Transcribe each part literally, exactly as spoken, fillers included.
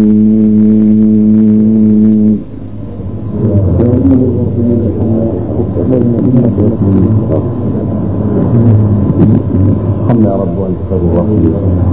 يا رب وانت خير الراحمين.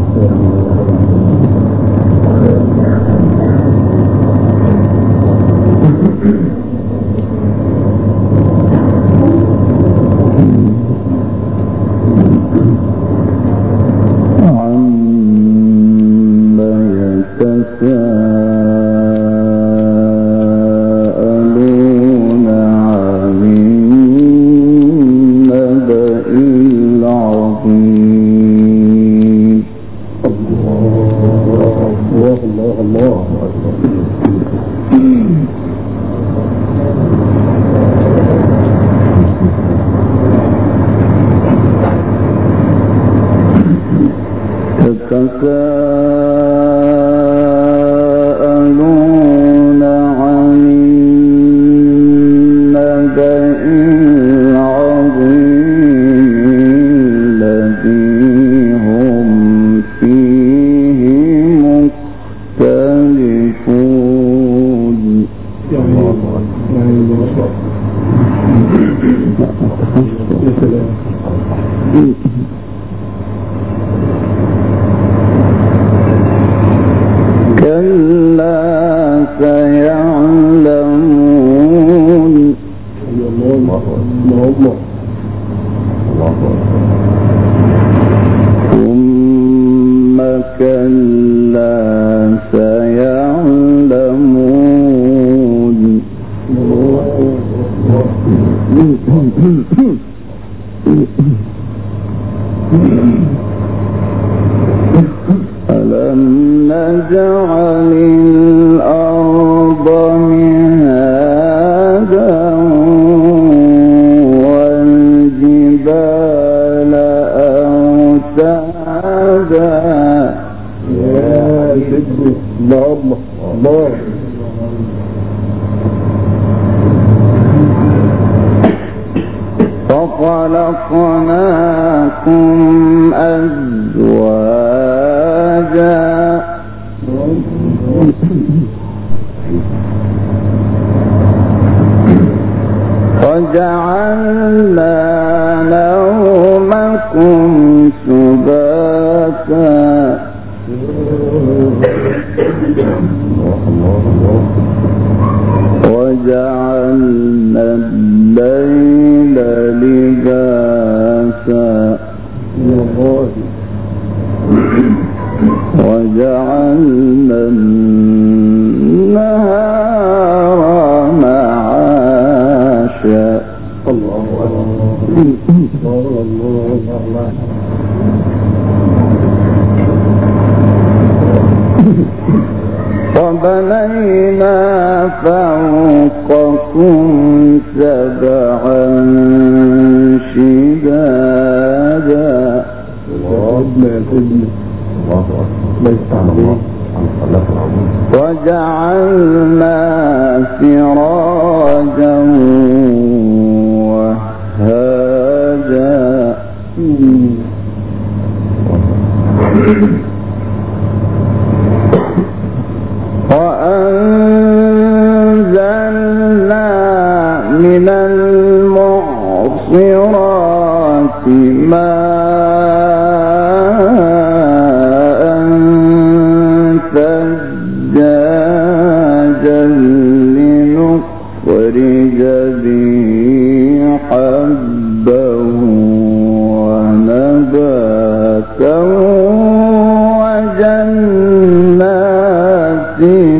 يتساءلون عن النبأ العظيم الذي هم فيه مختلفون. كلا سيعلمون ثم كلا سيعلمون ألم نجعل الأرض مهادا والجبال أوتادا. يا سيدي الله الله وخلقناكم أزواجا وجعلنا نومكم سباتا وجعلنا الليل لباسا وجعلنا النهار معاشا. الله الله وبنينا فوقكم سبعا شدادا وجعلنا سراجا وهاجا وأنزلنا من المعصرات ماء ثجاجا لنخرج به حبا ونباتا وجنات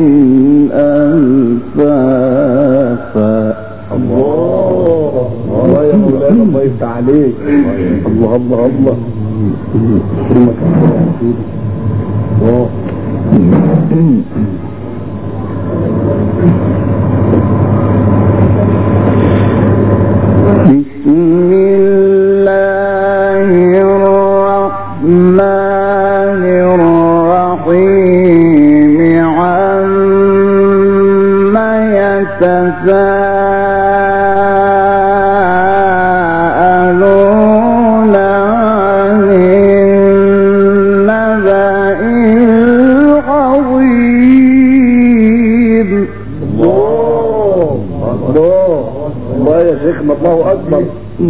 ألفافا. الله الله يا مولانا الله يفتح عليك. الله الله الله الله بسم الله الرحمن الرحيم عما يتساءلون عن النبأ العظيم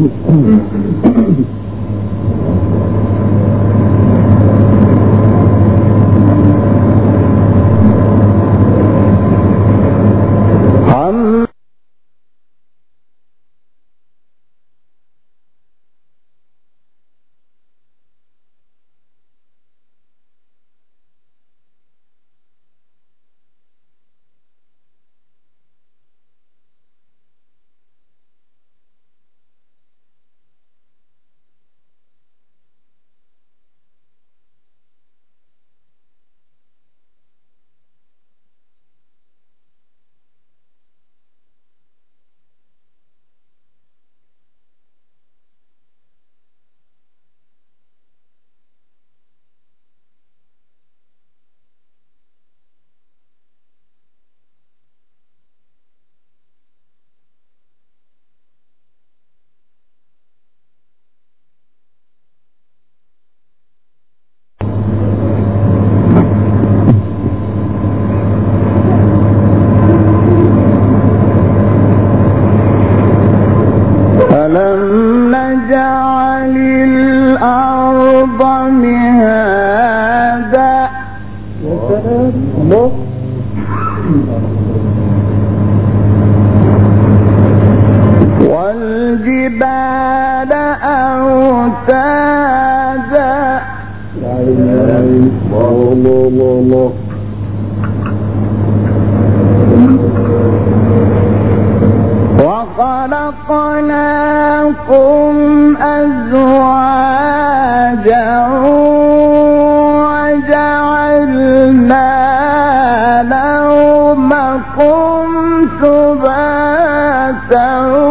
والجبال أوتادا. وخلقناكم أزواجا وجعلنا نومكم سباتا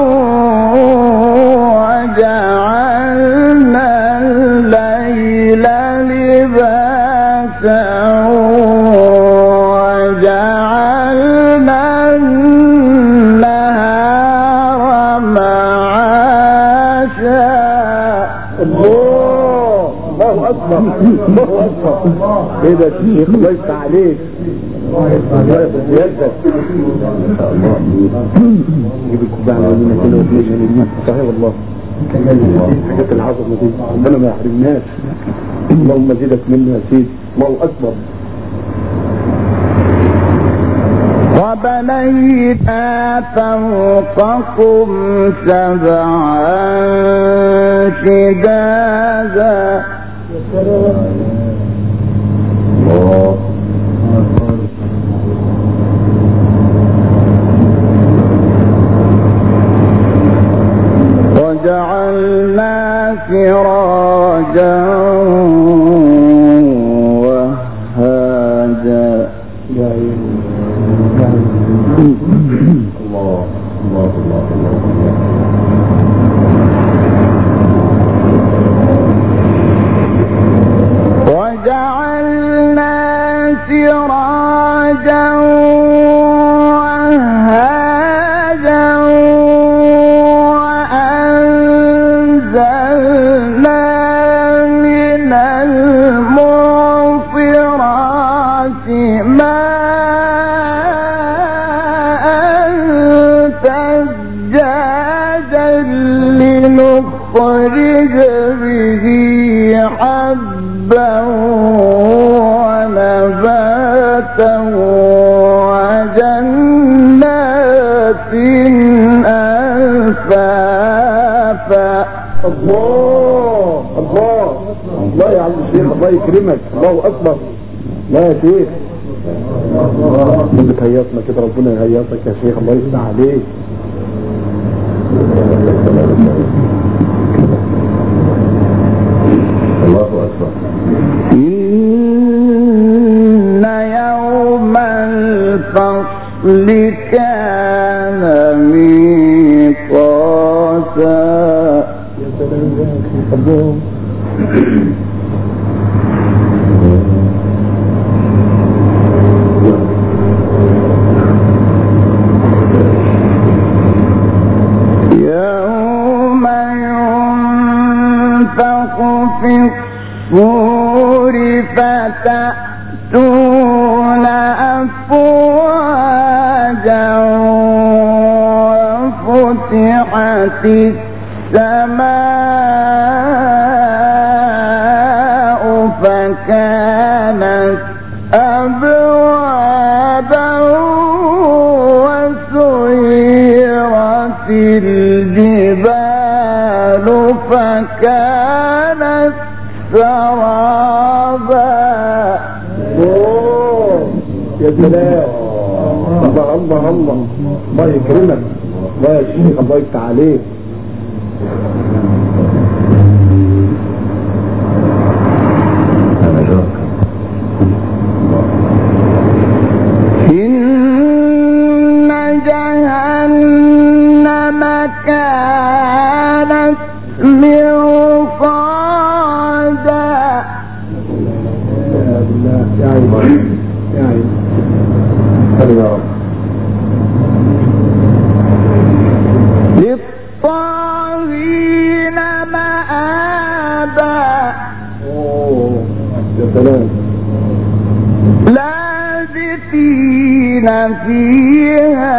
وجعلنا الليل لباسا وجعلنا النهار معاشا. الله الله اكبر الله اكبر. ايه ده الشيخ الله يفتح عليك. يدك جيب الكوبايه على يمينك كده وتمشي اليمين. صحيح والله حاجات العظمه دي ربنا ما يحرمناش. اللهم زيدك منه يا سيدي. الله اكبر. وبنينا فوقكم سبعا شدادا. الله وجعلنا سراجا وهاجا. الله الله الله الله. وجعلنا سراجا وهاجا وأنزلنا من المعصرات ماء ثجاجا لنخرج به حبا ونباتا وجنات ألفافا. الله الله الله يا عم الشيخ الله يكرمك. الله اكبر. لا يا شيخ انت هيصنا كده ربنا يهيصك يا شيخ. الله يفتح عليك. الله اكبر. إن يوم الفصل كان ميقاتا. يا سلام يا الله. يوم ينفخ في الصور فتأتون أفواجا وفتحت السماء فكانت أبوابا وسيرت الجبال فكانت سرابا. يا سلام، الله الله الله، الله يكرمك، الله يا شيخ، الله يفتح عليك. إن جهنم كانت مرصادا. يا عيني يا عيني للطاغين مآبا. يا سلام، لابثين فيها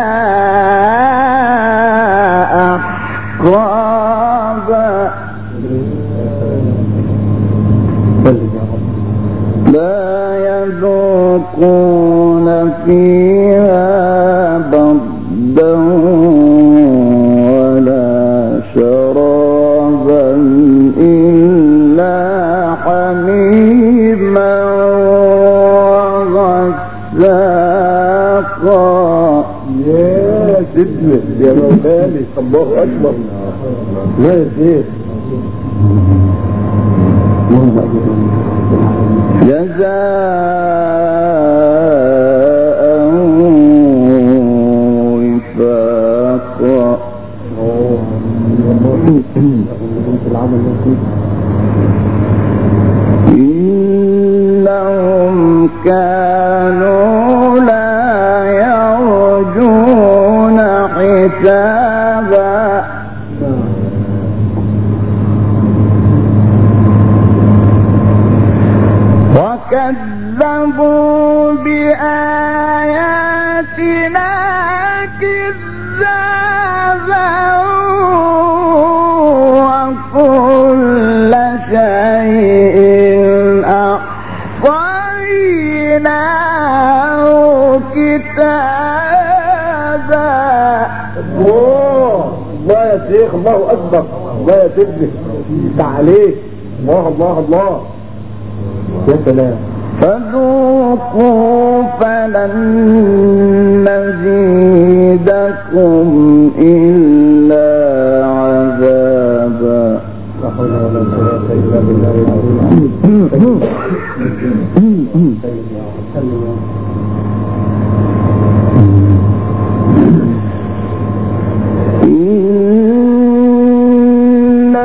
أحقابا لا يذوقون فيها بردا ولا شرابا إلا حميما وغساقا. يا سيدنا يا مولانا، الله أكبر. لا يا شيخ، جزاء وفاقا. إنهم كانوا لا يرجون حسابا وكذبوا بآياتنا كذابا وكل شيء أحصيناه كتابا. الله الله يا شيخ، الله أكبر، الله يا سيدنا، تعاليك، الله الله الله. يا سلام، فذوقوا فلن نزيدكم إلا عذابا. لا حول ولا قوة إلا بالله العظيم. إن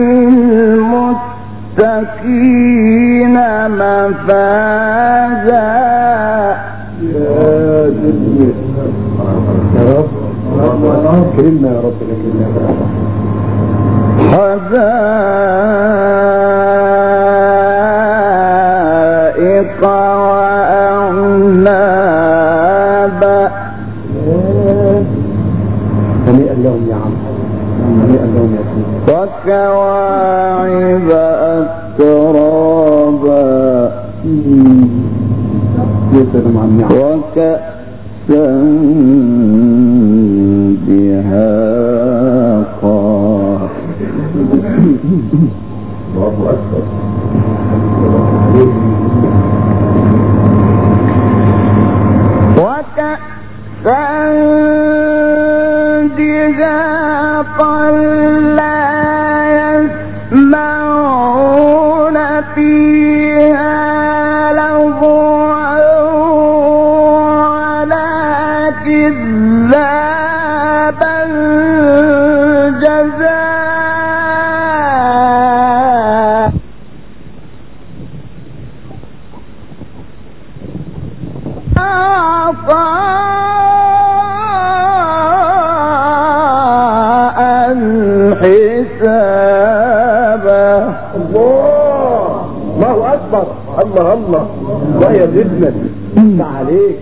للمتقين مفازا. يا سيدنا يا رب، كرمنا يا رب، كرمنا يا رب. حدائق وأعنابا. هنيئا لهم يا عم، هنيئا لهم يا سيدي. وكواعب أترابا. يا سلام على النعم. وكأسا دهاقا. الله أكبر. وكأسا دهاقا لا يسمعون فيها لغوا ولا كذابا جزاء. عطاء حسابا. الله الله أكبر، الله الله الله يا سيدنا، تعاليك.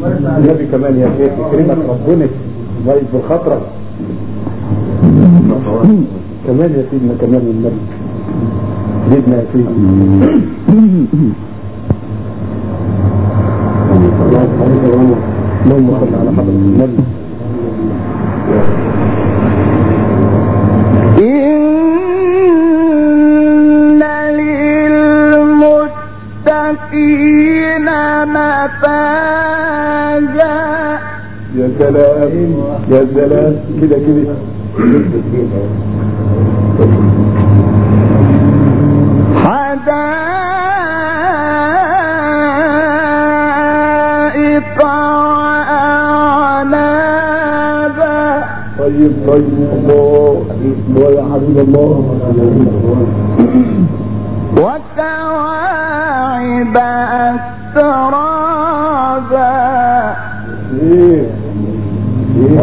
النبي كمان يا شيخ، يكرمك ربنا، الله يجبر خاطرك. كمان يا سيدنا كمان النبي جدنا يا سيدنا اللهم صل على حضرة النبي. إن للمتقين مفازا. يا سلام يا سلام كده كده حدائق وأعنابا. طيب طيب الله يا حبيب الله. وكواعب أترابا. ايه ايه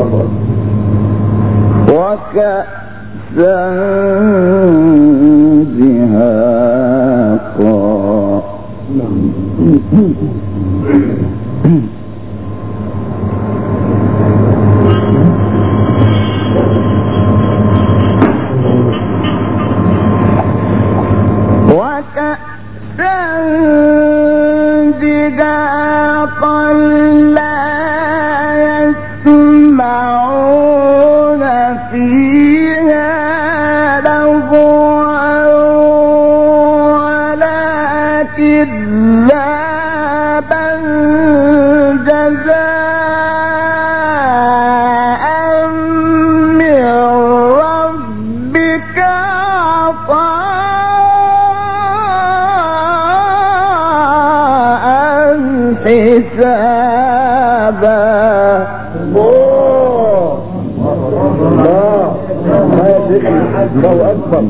وكأسا دهاقا. وكأسا دهاقا لا يسمعون فيها لغوا ولا كذابا جزاء من ربك عطاء حسابا. الله أكبر.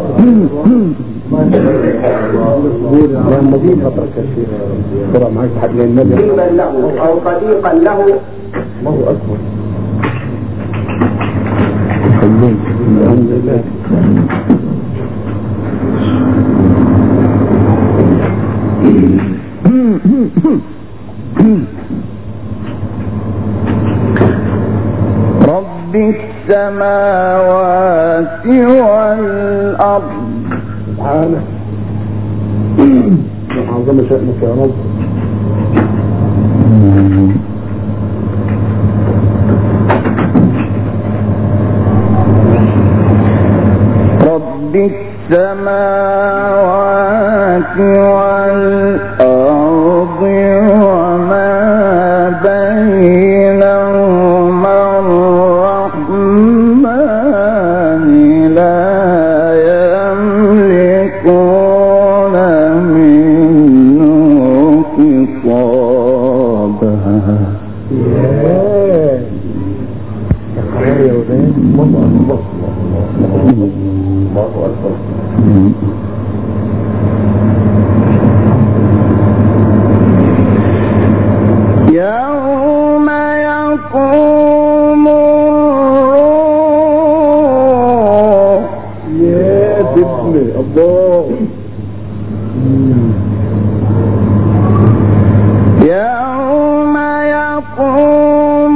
النبي فترك الشيء ترى معك حد من النبي قريبا له أو صديقا له. الله أكبر. الحمد لله. رب السماوات والأرض. سبحانه عظم شأنك يا رب. رب السماوات والأرض وما بينهما الرحمن لا يملكون منه خطابا. يوم يقوم الروح. يا ابني الله. يوم يقوم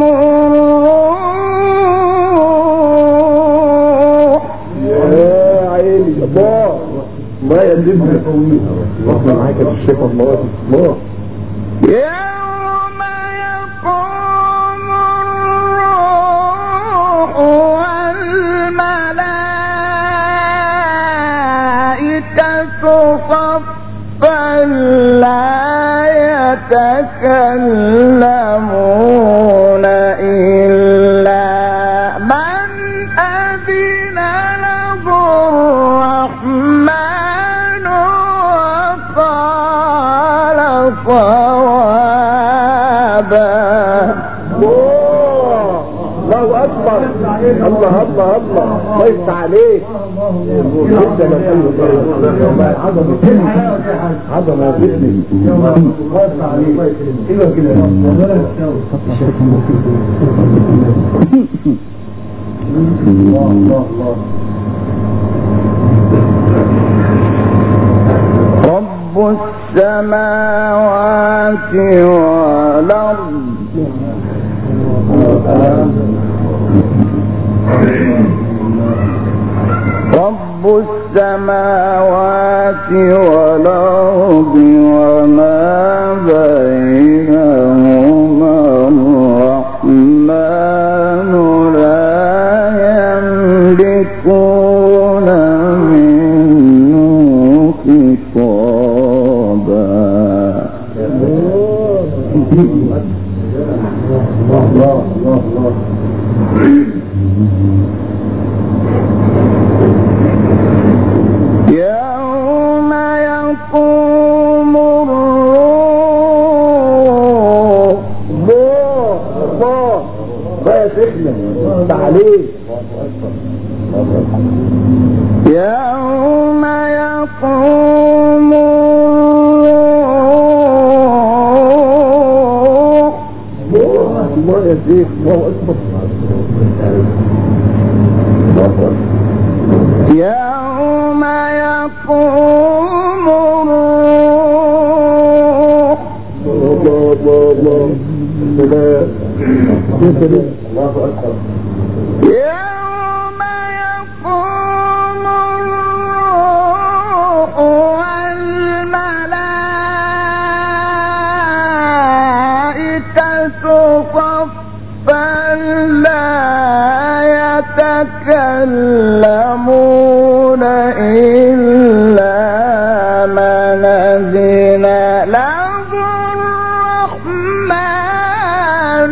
الروح. يا عيني الله الله يا ابني الله معاك يا الشيخ الله الله. يوم يقوم الروح والملائكة صفا لا يتكلمون إلا من أذن له الرحمن وقال صوابا. الله أكبر. الله الله الله الله يفتح عليك. عظمة يا ابني. رب السماوات والأرض رب السماوات والأرض وما بينهما الرحمن لا يملكون منه خطابا. الله الله الله يوم يقوم الروح الله الله بقى سخنة تعليق يوم يقوم الروح الله يا شيخ الله أكبر يوم يقوم الروح الله الله الله سلام الله أكبر يوم يقوم الروح والملائكة صفا لا يتكلمون إلا من أذن له الرحمن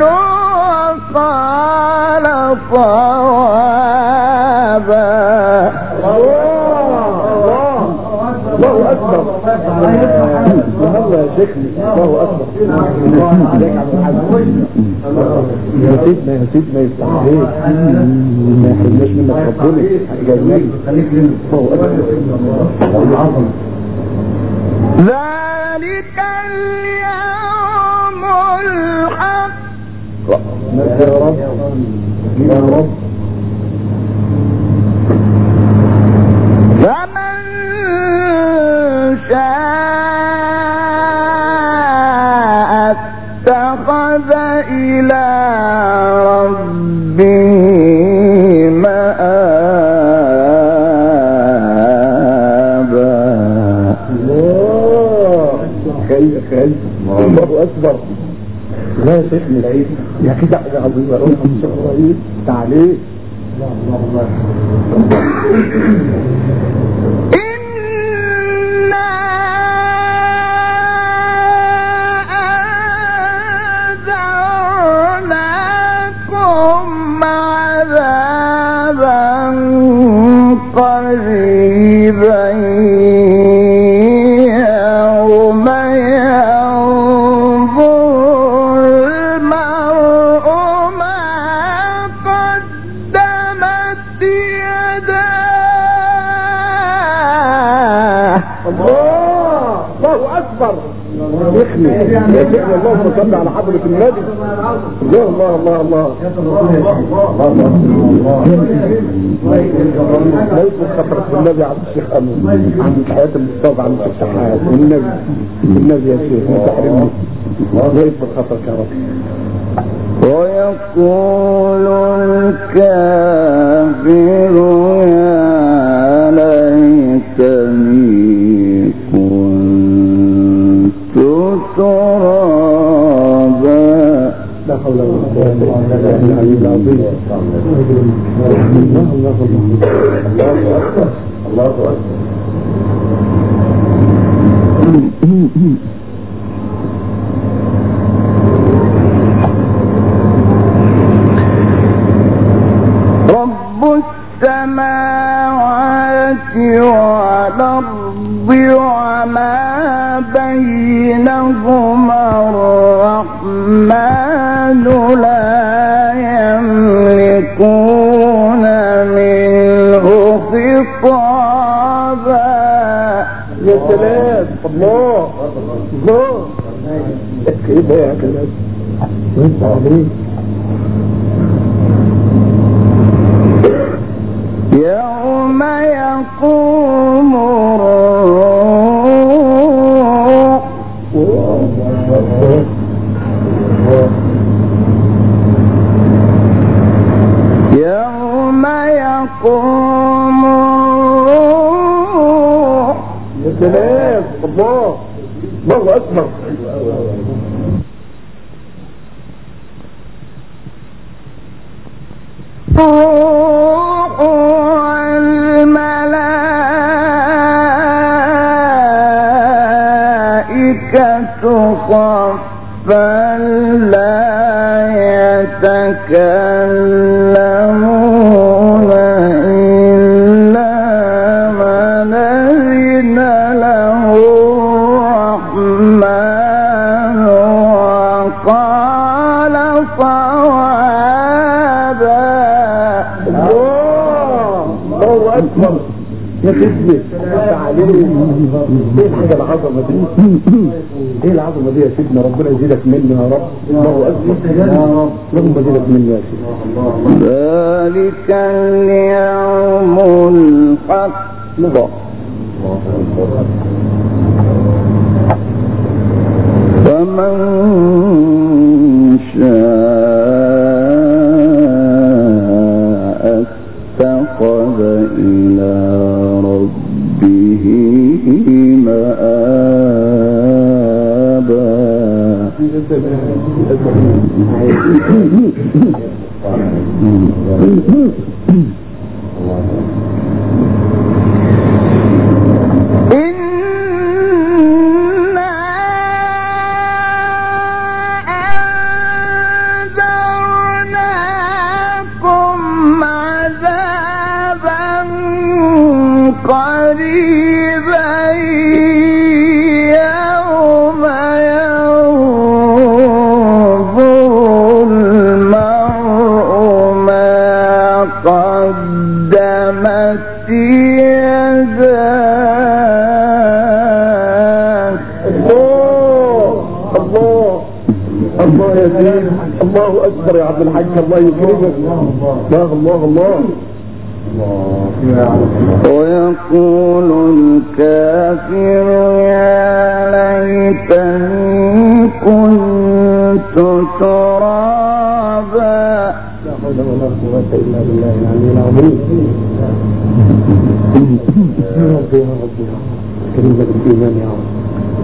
وقال صوابا. الله أكبر الله يا شيخنا الله أكبر الله عليك عبد الحاج يا سيدنا يا سيدنا يفتح عليك ما يحرمناش منك ربنا جايين خليك لنا الله أكبر العظمة. ذلك اليوم الحق يا رب يا رب فمن شاء اتخذ إلى ربه مآبا. الله خير خير الله أكبر. لا يا شيخنا العيد يا كده حاجة عظيمة روح الشيخ إبراهيم تعليق الله الله إنا أنذرناكم عذابا قريبا يوم ينظر المرء ما قدمت يداه. الله الله أكبر شيخنا يا شيخنا اللهم صل على حضرة النبي. الله الله الله الله لا يكون خطرك بالنبي عبد الشيخ أمين عند حياة المصطفى عند الشيخ شحات والنبي والنبي يا شيخ ما تحرمني لا يكون خطرك يا رب. ويقول الكافر يا ليتني كنت ترابا. لا حول ولا قوة إلا بالله العظيم. الله الله الله أكبر الله أكبر. رب السماوات والأرض وما بينهما الرحمن لا يملكون منه خطابا. يا سلام الله الله كده يا كلام وانت عليك. يوم يقوم الروح يوم يقوم صفا لا يتكلمون إلا من أذن له الرحمن وقال صوابا. الله أكبر يا سيدي تعالي. ايه الحاجة العظمة دي؟ ايه العظمة دي يا سيدنا؟ ربنا يزيدك منه يا رب. الله أكبر يا رب. ربنا يزيدك منه يا سيدنا. ذلك اليوم الحق فمن شاء اتخذ إلى ربه مآبا. الله أكبر يا عبد الحاج. الله يكرمك. الله الله الله. ويقول الكافر يا ليتني كنت ترابا. لا حول ولا قوة إلا بالله العلي العظيم. يا رب يا رب كريمة الإيمان يا رب.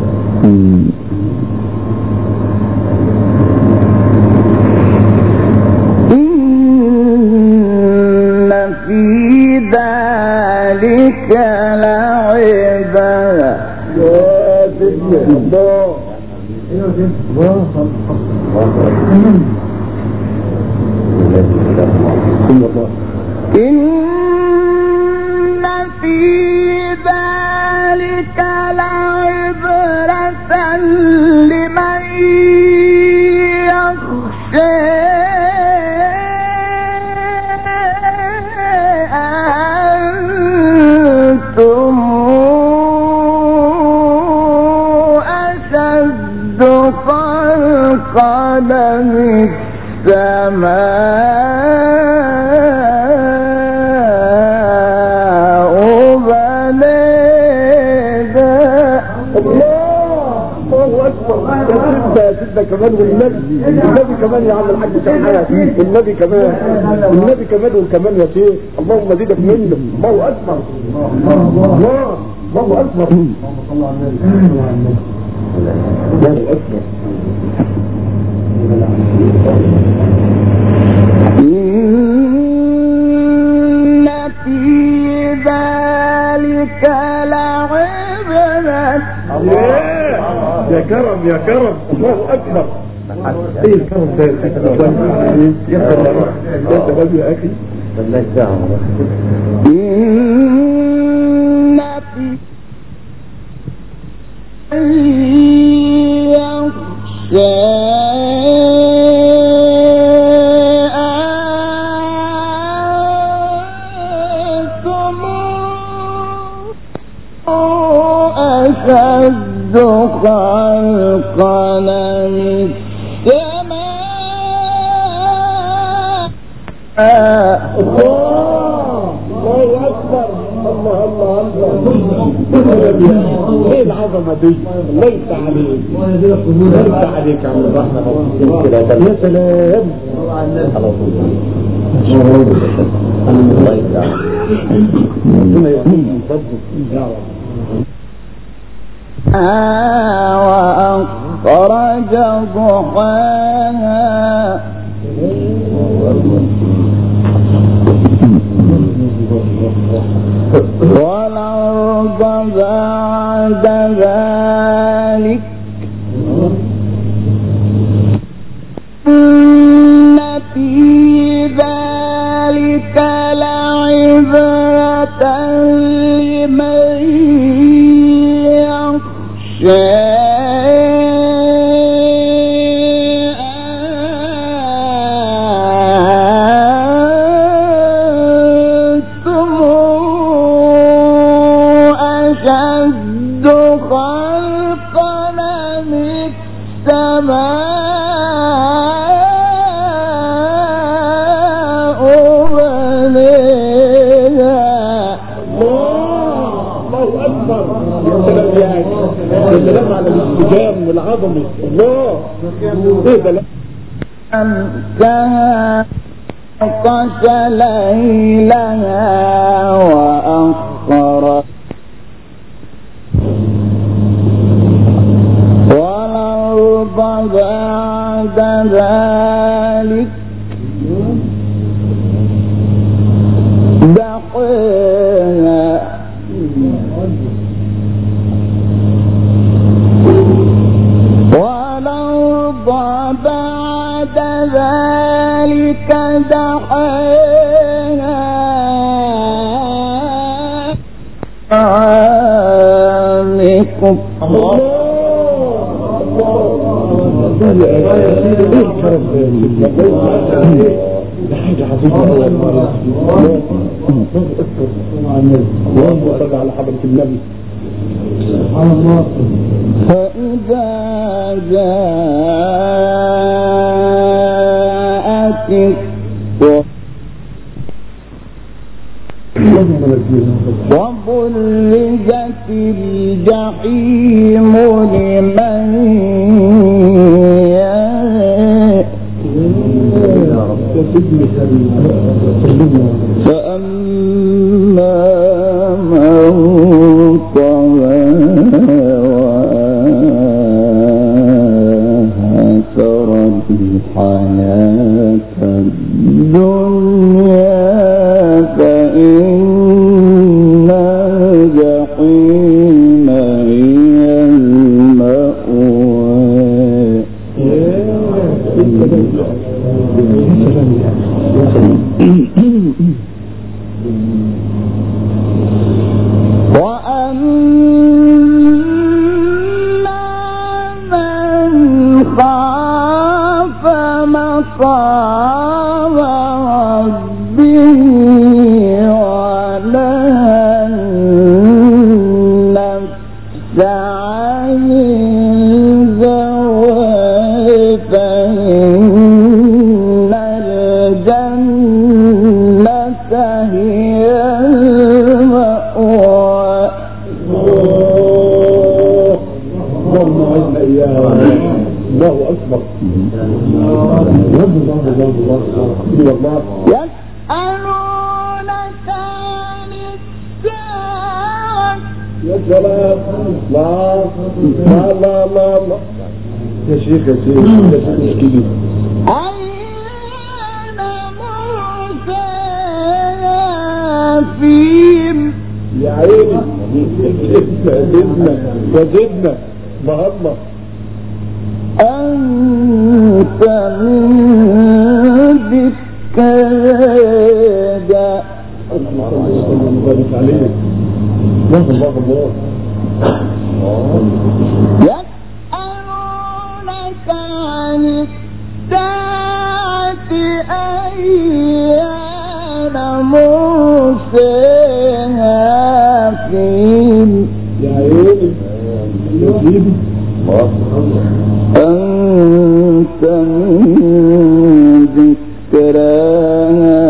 ذلك لعبرة. إن في ذلك لعبرة لمن يخشى. قدم السماء بنيدا. الله أكبر. يا سيدنا كمان والنبي النبي كمان يا عم الحاج سمحان. النبي كمان النبي كمان والكمان يا شيخ. اللهم زيدك منه. الله أكبر. الله الله أكبر. الله أكبر. إن في ذلك لعبرة. يا كرم يا كرم. الله أكبر. ايه الكرم ده يا سلام يا سلام يا أخي. الله يسامحك. إن في يخشى أشد خلقا من السماء. الله الله أكبر. الله الله الله. ايه العظمة دي؟ ليس عليك ليس عليك يا عم الرحمة. يا سلام. الله يسعدك. ربنا يكرمك يا رب. وأخرج ضحاها. والأرض بعد ذلك لعبرة لمن يخشى الكلام على الاستجاب والعظمة الله ايه ده أمسها قش ليلها وأخر والأرض بعد ذلك دحاها والأرض بعد ذلك دحاها عامكم الله حاجة عظيمة اللهم صل على حضرة النبي. فإذا جاءت وبرزت الجحيم لمن فأما من طغى وآثر الحياة الدنيا فإن الجحيم هي المأوى. وأما من خاف مقام ربه ونهى النفس عن الهوى فإن الجنة هي المأوى. اللهم عزنا إياها الله أكبر. يسألونك عن الساعة يا سلام لا لا لا لا يا شيخ يا شيخ يا شيخ مشكلة أين مرساها فيهم يا عيني زدنا وزدنا ما الله أنت من ذكرها الله بارك عليك الله الله الله. يسألونك عن الساعة أيان مرساها فيهم يا عيني يا سيدي أنت من ذكراها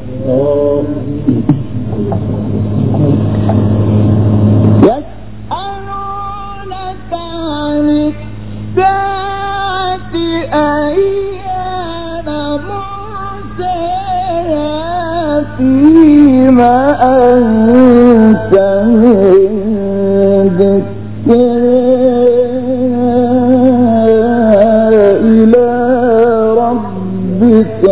يسألونك عن الساعة أيان مرساها فيما أنت من ذكرها إلى ربك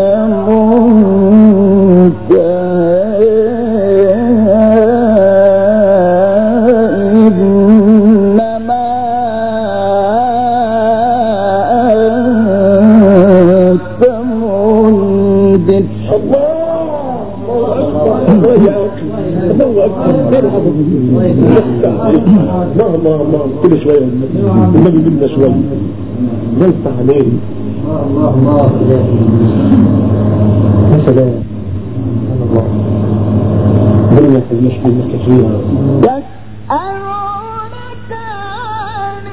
الله الله كل شوية النبي بدنا شوية ليس عليه الله الله يا سلام الله بدنا نشكي المستشفية يسألونك عن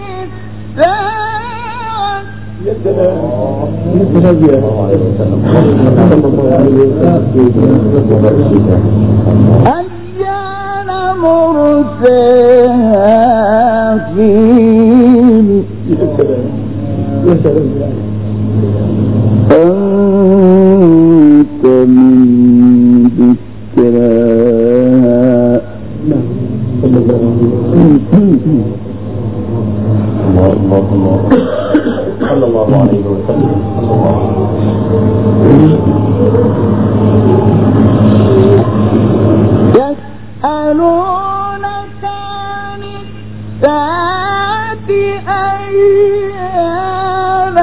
الساعة يا سلام يا سلام يا صلى الله عليه وسلم أيان مرساها فيه يا سلام يا سلام أنت من ذكراها صلى الله الله صلى الله عليه وسلم يسألونك عن الساعة أيان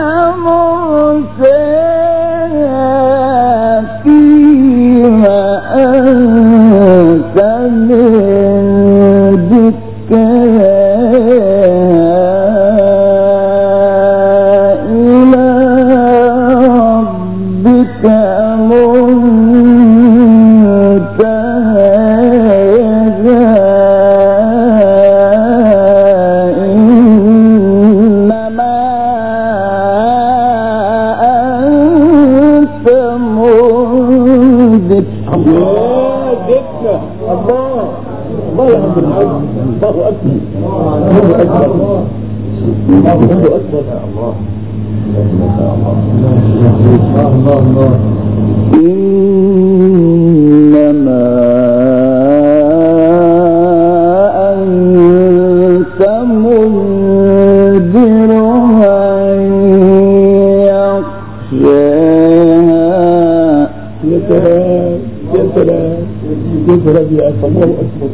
مرساها فيما أنت من إنما أنت منذر من يخشاها يا سلام يا سلام يا سلام يا الله أكبر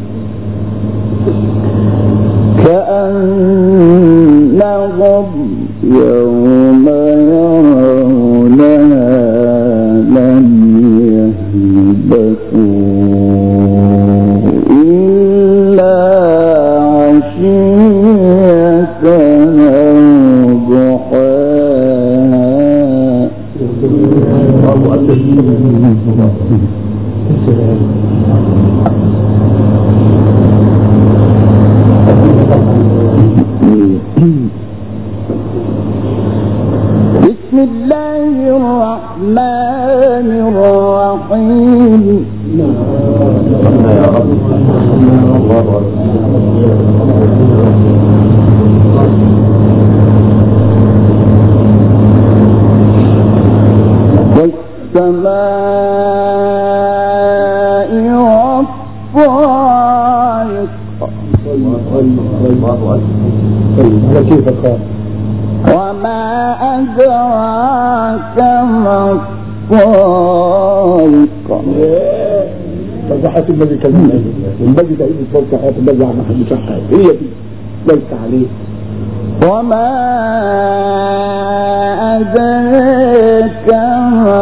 كأنهم يوم يرونها لم يهبطوا إلا عشية أو بسم الله الرحمن الرحيم والسماء والطارق كيف قال وما أدراك ما الطارق فضحت النبي كلمة النبي ده إذن فوق حياة النبي عن أحد شحات هي دي ليس عليه وما أدراك ما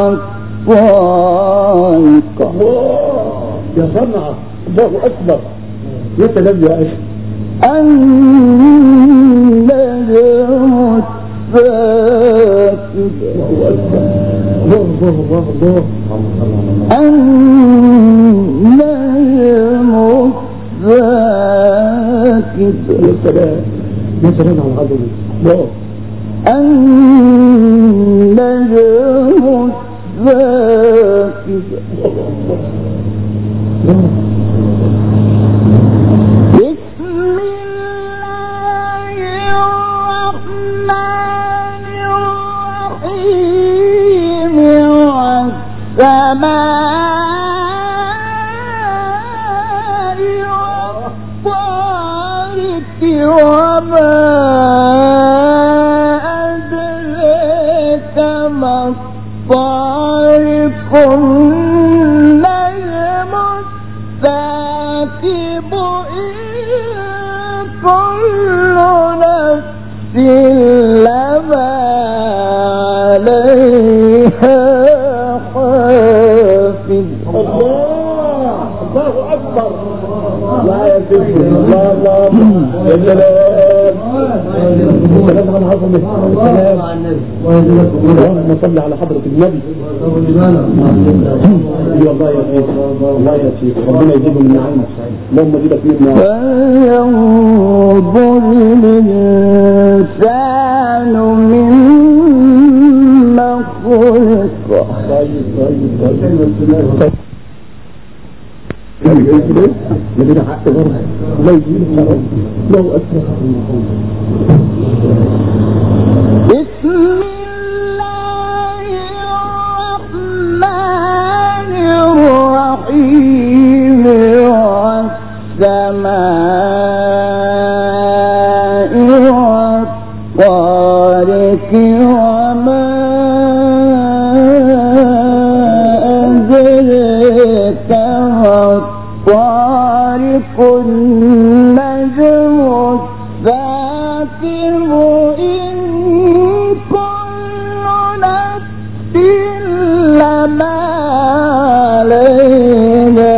الطارق يا صنعة الله أكبر يا سلام يا أخي النجم الساكت الله الله الله الله النجم الساكت يا سلام يا سلام على العظمة الله النجم الساكت وما أدريك ما الطارق النجم الثاقب إن كل نفس لما عليها حافظ الله الله أكبر لا يا سيدي الله الله يا سلام السلام على عظمة السلام اللهم صل على حضرة النبي. والله يا سيدي والله يا سيدي ربنا يجيب من نعمة. اللهم زيدك من نعمة. فينظر الإنسان مما خلق. لدينا حق برضه لا يجيب لو أسرع. بسم الله الرحمن الرحيم والسماء والطارق وما أدريك والطارق النجم الثاقب إن كل نفس لما عليها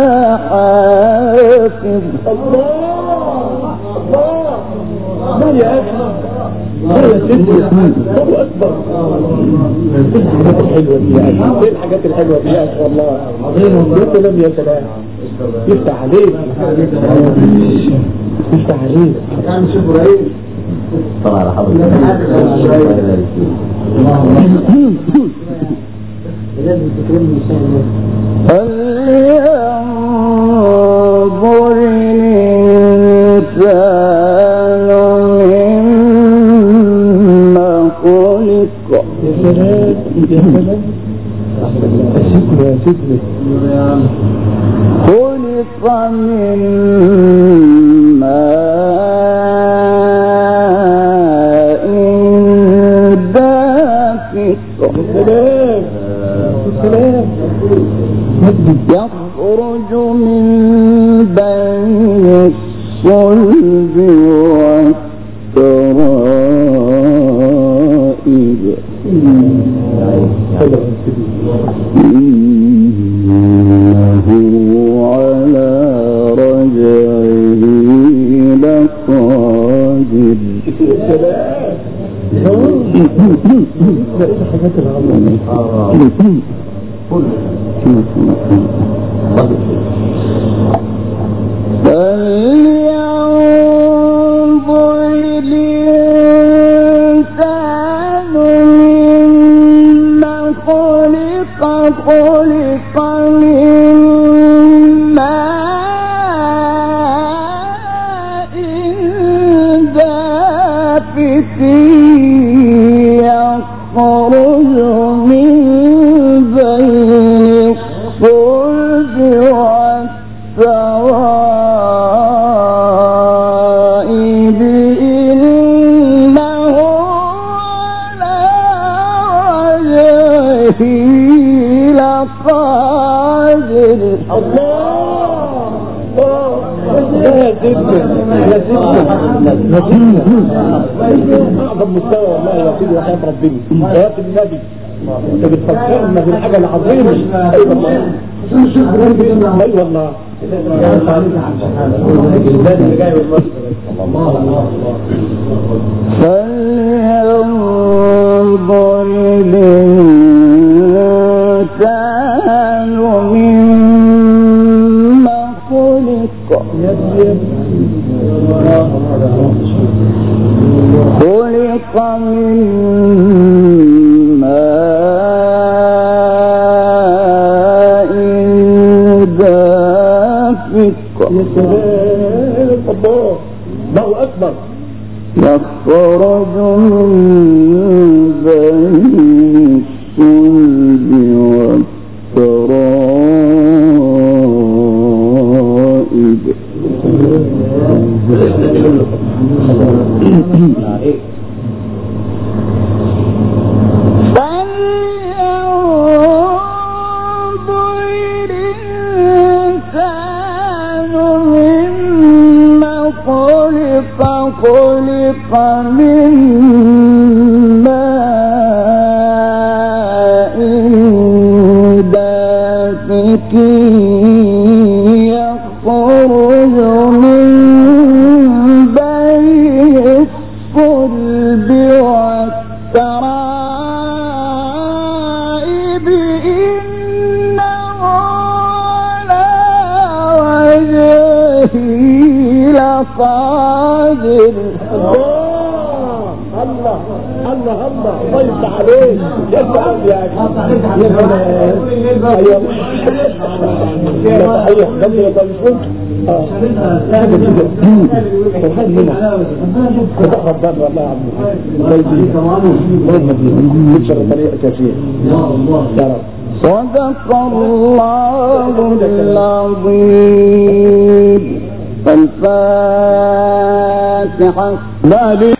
حافظ. الله الله ما يا أخي ما يا سيدي الله أكبر. الحاجات الحلوة دي يا أخي ايه الحاجات الحلوة دي يا أخي والله يا سلام يا سلام يفتح عليك يفتح عليك يعني شوف إبراهيم طلع على حضرتك لازم تكرمني إن شاء الله. فلينظر الإنسان مما خلق. يا سلام يا سلام يا سيدي خلق من ماء دافق. سلام يخرج من بين الصلب والترائب إنه على رجعه لقادر. فلينظر الإنسان مما خلق. خلق من ماء دافق يخرج من بين الصلب والترائب إنه على رجعه لقادر. الله يا سيدي يا سيدي أعظم مستوى والله يا سيدي وحياة ربنا حياة النبي. انت بتفكرنا بالحاجة العظيمة. اي والله اي والله فلينظر الإنسان مما خلق. خلق من ماء دافق. الله الله أكبر. يخرج من بين الصلب والترائب. خلق من ماء دافق يخرج من بين الصلب الله الله الله ضيف عليك يا سلام يا اخي يا سلام ايوه صحيح قبل ما تنفذ اه سبحان الله تقرب باب الله يا عم الله يهديك بشر طريقه كثير يا الله يا رب صدق الله العظيم. الفاتحة.